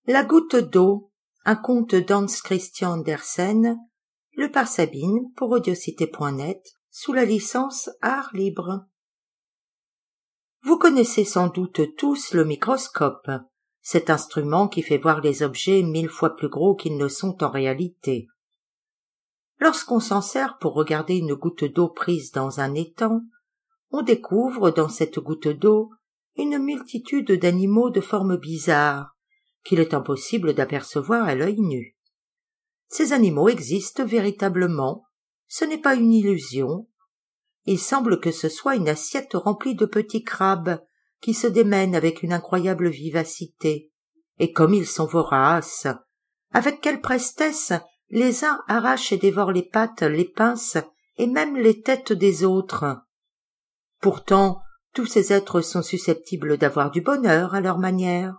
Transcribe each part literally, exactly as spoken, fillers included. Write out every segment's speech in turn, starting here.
La goutte d'eau, un conte d'Hans Christian Andersen, lu par Sabine pour audiocité point net, sous la licence Art Libre. Vous connaissez sans doute tous le microscope, cet instrument qui fait voir les objets mille fois plus gros qu'ils ne sont en réalité. Lorsqu'on s'en sert pour regarder une goutte d'eau prise dans un étang, on découvre dans cette goutte d'eau une multitude d'animaux de formes bizarres, qu'il est impossible d'apercevoir à l'œil nu. Ces animaux existent véritablement, ce n'est pas une illusion. Il semble que ce soit une assiette remplie de petits crabes qui se démènent avec une incroyable vivacité. Et comme ils sont voraces, avec quelle prestesse les uns arrachent et dévorent les pattes, les pinces et même les têtes des autres. Pourtant, tous ces êtres sont susceptibles d'avoir du bonheur à leur manière.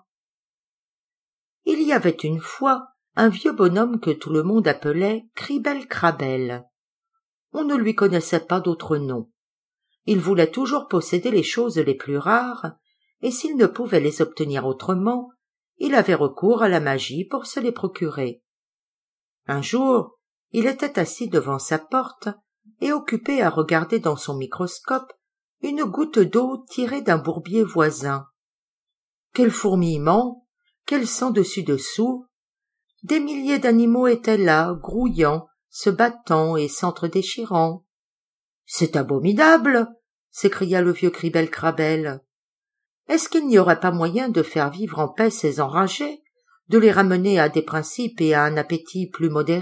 Il y avait une fois un vieux bonhomme que tout le monde appelait Cribel-Crabel. On ne lui connaissait pas d'autre nom. Il voulait toujours posséder les choses les plus rares, et s'il ne pouvait les obtenir autrement, il avait recours à la magie pour se les procurer. Un jour, il était assis devant sa porte et occupé à regarder dans son microscope une goutte d'eau tirée d'un bourbier voisin. Quel fourmillement! Quel sang dessus-dessous! Des milliers d'animaux étaient là, grouillant, se battant et s'entre-déchirant. « C'est abominable !» s'écria le vieux Cribel-Crabel. « Est-ce qu'il n'y aurait pas moyen de faire vivre en paix ces enragés, de les ramener à des principes et à un appétit plus modéré ?»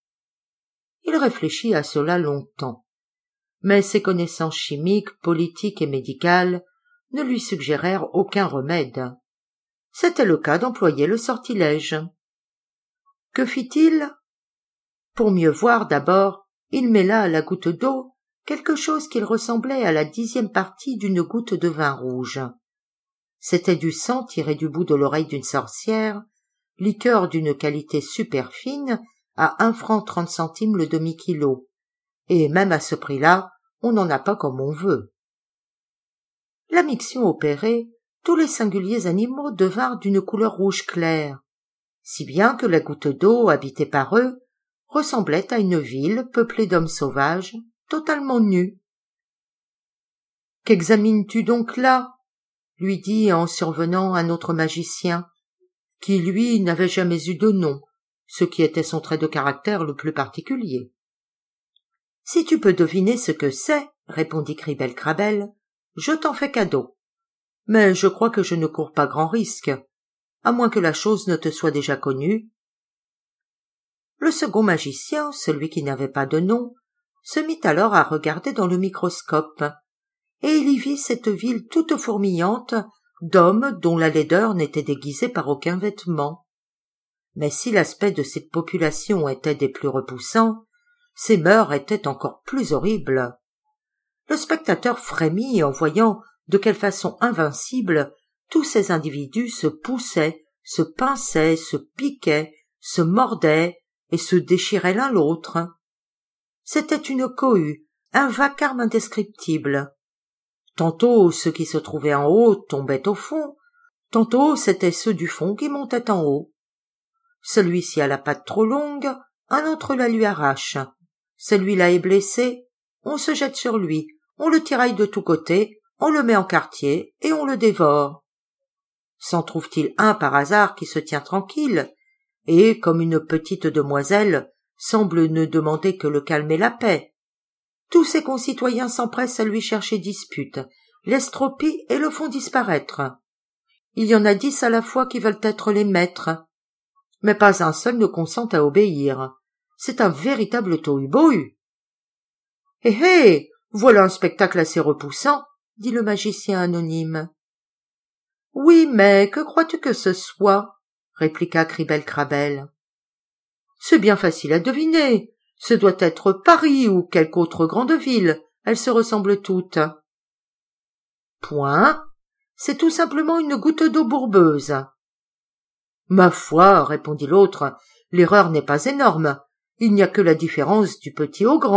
Il réfléchit à cela longtemps, mais ses connaissances chimiques, politiques et médicales ne lui suggérèrent aucun remède. C'était le cas d'employer le sortilège. Que fit-il? Pour mieux voir d'abord, il mêla à la goutte d'eau quelque chose qu'il ressemblait à la dixième partie d'une goutte de vin rouge. C'était du sang tiré du bout de l'oreille d'une sorcière, liqueur d'une qualité super fine, à un franc trente centimes le demi-kilo, et même à ce prix-là, on n'en a pas comme on veut. La miction opérée, tous les singuliers animaux devinrent d'une couleur rouge clair, si bien que la goutte d'eau, habitée par eux, ressemblait à une ville peuplée d'hommes sauvages, totalement nus. « Qu'examines-tu donc là ?» lui dit en survenant un autre magicien, qui, lui, n'avait jamais eu de nom, ce qui était son trait de caractère le plus particulier. « Si tu peux deviner ce que c'est, » répondit Cribel-Crabel, « je t'en fais cadeau. Mais je crois que je ne cours pas grand risque, à moins que la chose ne te soit déjà connue. » Le second magicien, celui qui n'avait pas de nom, se mit alors à regarder dans le microscope, et il y vit cette ville toute fourmillante d'hommes dont la laideur n'était déguisée par aucun vêtement. Mais si l'aspect de cette population était des plus repoussants, ses mœurs étaient encore plus horribles. Le spectateur frémit en voyant de quelle façon invincible tous ces individus se poussaient, se pinçaient, se piquaient, se mordaient et se déchiraient l'un l'autre. C'était une cohue, un vacarme indescriptible. Tantôt ceux qui se trouvaient en haut tombaient au fond, tantôt c'étaient ceux du fond qui montaient en haut. Celui-ci a la patte trop longue, un autre la lui arrache. Celui-là est blessé, on se jette sur lui, on le tiraille de tous côtés, on le met en quartier et on le dévore. S'en trouve-t-il un par hasard qui se tient tranquille, et, comme une petite demoiselle, semble ne demander que le calme et la paix? Tous ses concitoyens s'empressent à lui chercher dispute, l'estropient et le font disparaître. Il y en a dix à la fois qui veulent être les maîtres, mais pas un seul ne consent à obéir. C'est un véritable tohu-bohu. « Hé hé, voilà un spectacle assez repoussant, » dit le magicien anonyme. « Oui, mais que crois-tu que ce soit ?» répliqua Cribel-Crabel. « C'est bien facile à deviner. Ce doit être Paris ou quelque autre grande ville. Elles se ressemblent toutes. »« Point. C'est tout simplement une goutte d'eau bourbeuse. »« Ma foi, » répondit l'autre, « l'erreur n'est pas énorme. Il n'y a que la différence du petit au grand. »